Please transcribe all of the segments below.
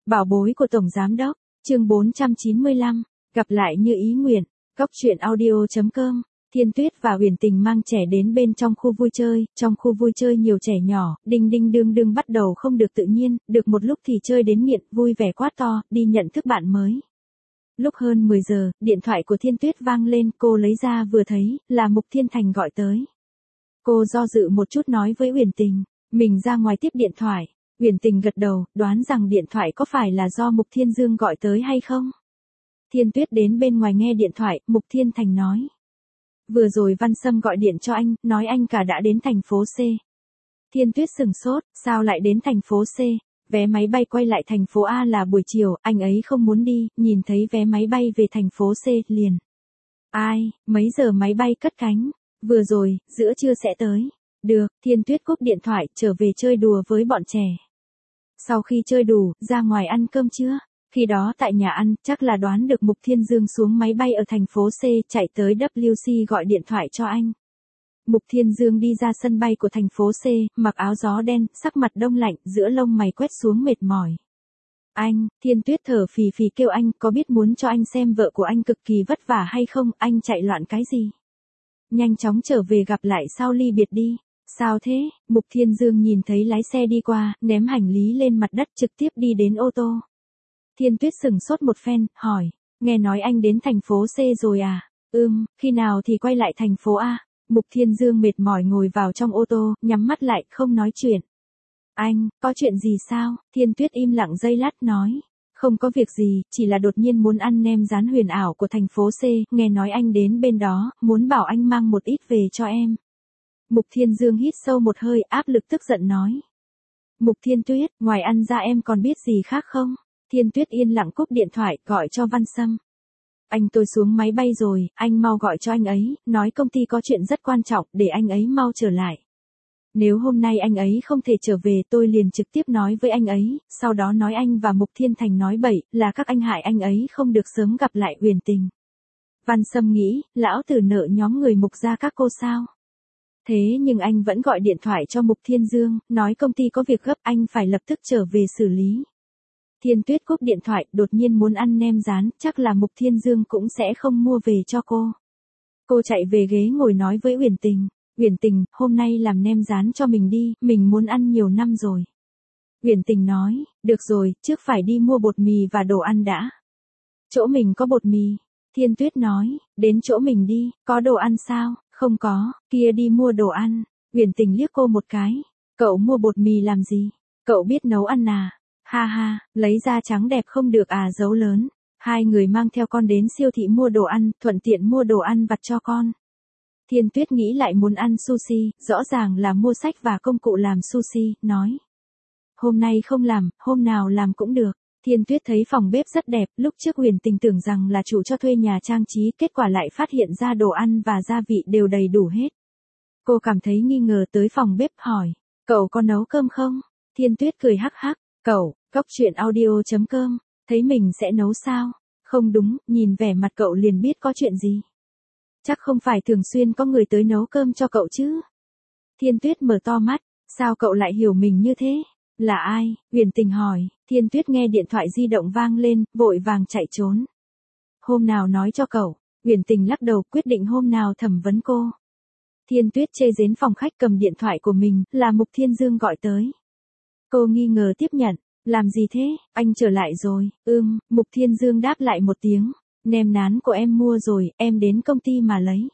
Bảo bối của Tổng Giám Đốc, chương 495, gặp lại như ý nguyện, góc truyện audio.com. Thiên Tuyết và Uyển Tình mang trẻ đến bên trong khu vui chơi, trong khu vui chơi nhiều trẻ nhỏ, đinh đinh đương đương bắt đầu không được tự nhiên, được một lúc thì chơi đến nghiện, vui vẻ quát to, đi nhận thức bạn mới. Lúc hơn 10 giờ, điện thoại của Thiên Tuyết vang lên, cô lấy ra vừa thấy, là Mục Thiên Thành gọi tới. Cô do dự một chút nói với Uyển Tình, mình ra ngoài tiếp điện thoại. Uyển Tình gật đầu, đoán rằng điện thoại có phải là do Mục Thiên Dương gọi tới hay không? Thiên Tuyết đến bên ngoài nghe điện thoại, Mục Thiên Thành nói. Vừa rồi Văn Sâm gọi điện cho anh, nói anh cả đã đến thành phố C. Thiên Tuyết sửng sốt, sao lại đến thành phố C? Vé máy bay quay lại thành phố A là buổi chiều, anh ấy không muốn đi, nhìn thấy vé máy bay về thành phố C, liền. Ai, mấy giờ máy bay cất cánh? Vừa rồi, giữa trưa sẽ tới. Được, Thiên Tuyết cúp điện thoại, trở về chơi đùa với bọn trẻ. Sau khi chơi đủ, ra ngoài ăn cơm trưa. Khi đó tại nhà ăn, chắc là đoán được Mục Thiên Dương xuống máy bay ở thành phố C, chạy tới WC gọi điện thoại cho anh. Mục Thiên Dương đi ra sân bay của thành phố C, mặc áo gió đen, sắc mặt đông lạnh, giữa lông mày quét xuống mệt mỏi. Anh, Thiên Tuyết thở phì phì kêu anh, có biết muốn cho anh xem vợ của anh cực kỳ vất vả hay không, anh chạy loạn cái gì? Nhanh chóng trở về gặp lại sau ly biệt đi. Sao thế? Mục Thiên Dương nhìn thấy lái xe đi qua, ném hành lý lên mặt đất trực tiếp đi đến ô tô. Thiên Tuyết sửng sốt một phen, hỏi, nghe nói anh đến thành phố C rồi à? Khi nào thì quay lại thành phố A? Mục Thiên Dương mệt mỏi ngồi vào trong ô tô, nhắm mắt lại, không nói chuyện. Anh, có chuyện gì sao? Thiên Tuyết im lặng giây lát nói. Không có việc gì, chỉ là đột nhiên muốn ăn nem rán huyền ảo của thành phố C, nghe nói anh đến bên đó, muốn bảo anh mang một ít về cho em. Mục Thiên Dương hít sâu một hơi, áp lực tức giận nói. Mục Thiên Tuyết, ngoài ăn ra em còn biết gì khác không? Thiên Tuyết yên lặng cúp điện thoại, gọi cho Văn Sâm. Anh tôi xuống máy bay rồi, anh mau gọi cho anh ấy, nói công ty có chuyện rất quan trọng, để anh ấy mau trở lại. Nếu hôm nay anh ấy không thể trở về tôi liền trực tiếp nói với anh ấy, sau đó nói anh và Mục Thiên Thành nói bậy, là các anh hại anh ấy không được sớm gặp lại Uyển Tình. Văn Sâm nghĩ, lão tử nợ nhóm người Mục gia các cô sao? Thế nhưng anh vẫn gọi điện thoại cho Mục Thiên Dương, nói công ty có việc gấp anh phải lập tức trở về xử lý. Thiên Tuyết cúp điện thoại, đột nhiên muốn ăn nem rán, chắc là Mục Thiên Dương cũng sẽ không mua về cho cô. Cô chạy về ghế ngồi nói với Uyển Tình, Uyển Tình, hôm nay làm nem rán cho mình đi, mình muốn ăn nhiều năm rồi. Uyển Tình nói, được rồi, trước phải đi mua bột mì và đồ ăn đã. Chỗ mình có bột mì. Thiên Tuyết nói, đến chỗ mình đi, có đồ ăn sao? Không có, kia đi mua đồ ăn. Uyển Tình liếc cô một cái, cậu mua bột mì làm gì? Cậu biết nấu ăn à? Ha ha, lấy da trắng đẹp không được à, dấu lớn. Hai người mang theo con đến siêu thị mua đồ ăn, thuận tiện mua đồ ăn vặt cho con. Thiên Tuyết nghĩ lại muốn ăn sushi, rõ ràng là mua sách và công cụ làm sushi, nói. Hôm nay không làm, hôm nào làm cũng được. Thiên Tuyết thấy phòng bếp rất đẹp, lúc trước Uyển Tình tưởng rằng là chủ cho thuê nhà trang trí, kết quả lại phát hiện ra đồ ăn và gia vị đều đầy đủ hết. Cô cảm thấy nghi ngờ tới phòng bếp hỏi, cậu có nấu cơm không? Thiên Tuyết cười hắc hắc, cậu, góc truyện audio.com, thấy mình sẽ nấu sao? Không đúng, nhìn vẻ mặt cậu liền biết có chuyện gì. Chắc không phải thường xuyên có người tới nấu cơm cho cậu chứ? Thiên Tuyết mở to mắt, sao cậu lại hiểu mình như thế? Là ai? Uyển Tình hỏi. Thiên Tuyết nghe điện thoại di động vang lên, vội vàng chạy trốn. Hôm nào nói cho cậu. Uyển Tình lắc đầu, quyết định hôm nào thẩm vấn cô. Thiên Tuyết chê đến phòng khách cầm điện thoại của mình, là Mục Thiên Dương gọi tới. Cô nghi ngờ tiếp nhận. Làm gì thế? Anh trở lại rồi. Mục Thiên Dương đáp lại một tiếng. Nem nán của em mua rồi, em đến công ty mà lấy.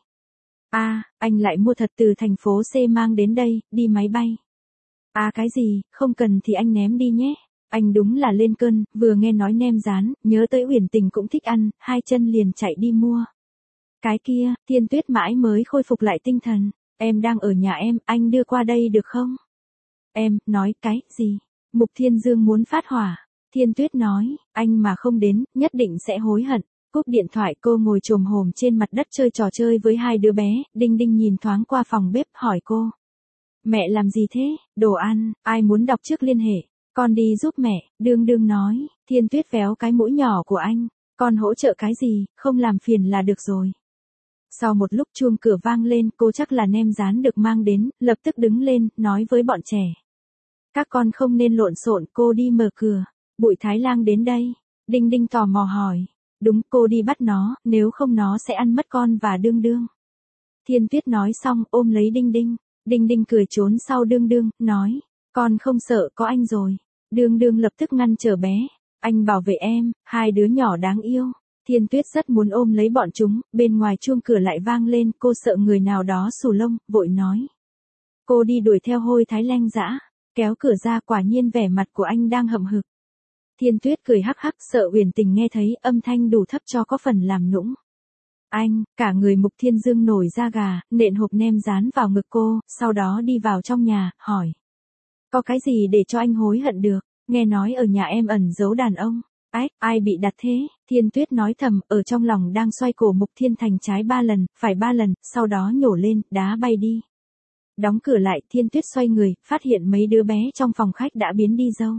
Anh lại mua thật từ thành phố C mang đến đây, đi máy bay. Cái gì, không cần thì anh ném đi nhé. Anh đúng là lên cơn, vừa nghe nói nem rán, nhớ tới Uyển Tình cũng thích ăn, hai chân liền chạy đi mua. Cái kia, Thiên Tuyết mãi mới khôi phục lại tinh thần. Em đang ở nhà em, anh đưa qua đây được không? Em, nói cái gì? Mục Thiên Dương muốn phát hỏa. Thiên Tuyết nói, anh mà không đến, nhất định sẽ hối hận. Cúp điện thoại cô ngồi chồm hổm trên mặt đất chơi trò chơi với hai đứa bé, Đinh Đinh nhìn thoáng qua phòng bếp hỏi cô. Mẹ làm gì thế? Đồ ăn, ai muốn đọc trước liên hệ. Con đi giúp mẹ, Đương Đương nói. Thiên Tuyết véo cái mũi nhỏ của anh. Con hỗ trợ cái gì, không làm phiền là được rồi. Sau một lúc chuông cửa vang lên, cô chắc là nem rán được mang đến, lập tức đứng lên, nói với bọn trẻ. Các con không nên lộn xộn, cô đi mở cửa. Bụi Thái Lang đến đây. Đinh Đinh tò mò hỏi. Đúng, cô đi bắt nó, nếu không nó sẽ ăn mất con và Đương Đương. Thiên Tuyết nói xong ôm lấy Đinh Đinh. Đinh Đinh cười trốn sau Đương Đương, nói. Con không sợ, có anh rồi. Đương Đương lập tức ngăn trở bé. Anh bảo vệ em, hai đứa nhỏ đáng yêu. Thiên Tuyết rất muốn ôm lấy bọn chúng, bên ngoài chuông cửa lại vang lên, cô sợ người nào đó xù lông, vội nói. Cô đi đuổi theo Hôi Thái Lang dã, kéo cửa ra quả nhiên vẻ mặt của anh đang hậm hực. Thiên Tuyết cười hắc hắc sợ Uyển Tình nghe thấy âm thanh đủ thấp cho có phần làm nũng. Anh, cả người Mục Thiên Dương nổi da gà, nện hộp nem dán vào ngực cô, sau đó đi vào trong nhà, hỏi. Có cái gì để cho anh hối hận được, nghe nói ở nhà em ẩn giấu đàn ông. Ách, ai bị đặt thế? Thiên Tuyết nói thầm, ở trong lòng đang xoay cổ Mục Thiên thành trái 3 lần, phải 3 lần, sau đó nhổ lên, đá bay đi. Đóng cửa lại, Thiên Tuyết xoay người, phát hiện mấy đứa bé trong phòng khách đã biến đi dâu.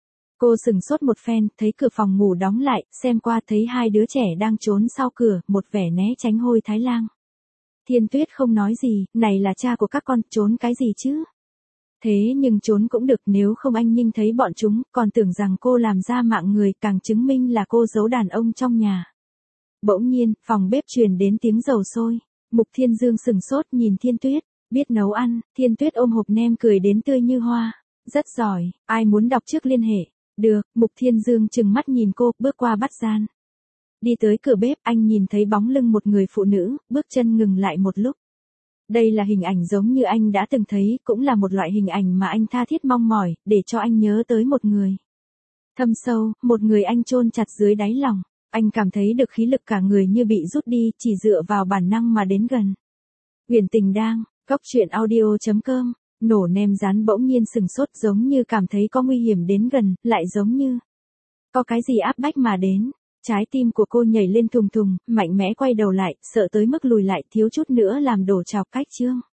Cô sừng sốt một phen, thấy cửa phòng ngủ đóng lại, xem qua thấy hai đứa trẻ đang trốn sau cửa, một vẻ né tránh Hôi Thái Lang. Thiên Tuyết không nói gì, này là cha của các con, trốn cái gì chứ? Thế nhưng trốn cũng được, nếu không anh Ninh thấy bọn chúng, còn tưởng rằng cô làm ra mạng người, càng chứng minh là cô giấu đàn ông trong nhà. Bỗng nhiên, phòng bếp truyền đến tiếng dầu sôi. Mục Thiên Dương sừng sốt nhìn Thiên Tuyết, biết nấu ăn. Thiên Tuyết ôm hộp nem cười đến tươi như hoa. Rất giỏi, ai muốn đọc trước liên hệ. Được, Mục Thiên Dương trừng mắt nhìn cô, bước qua bắt gian. Đi tới cửa bếp, anh nhìn thấy bóng lưng một người phụ nữ, bước chân ngừng lại một lúc. Đây là hình ảnh giống như anh đã từng thấy, cũng là một loại hình ảnh mà anh tha thiết mong mỏi, để cho anh nhớ tới một người. Thâm sâu, một người anh chôn chặt dưới đáy lòng. Anh cảm thấy được khí lực cả người như bị rút đi, chỉ dựa vào bản năng mà đến gần. Uyển Tình đang, coctruyện.audio.com, nổ nem rán bỗng nhiên sừng sốt giống như cảm thấy có nguy hiểm đến gần, lại giống như có cái gì áp bách mà đến. Trái tim của cô nhảy lên thùng thùng, mạnh mẽ quay đầu lại, sợ tới mức lùi lại thiếu chút nữa làm đổ chọc cách chương.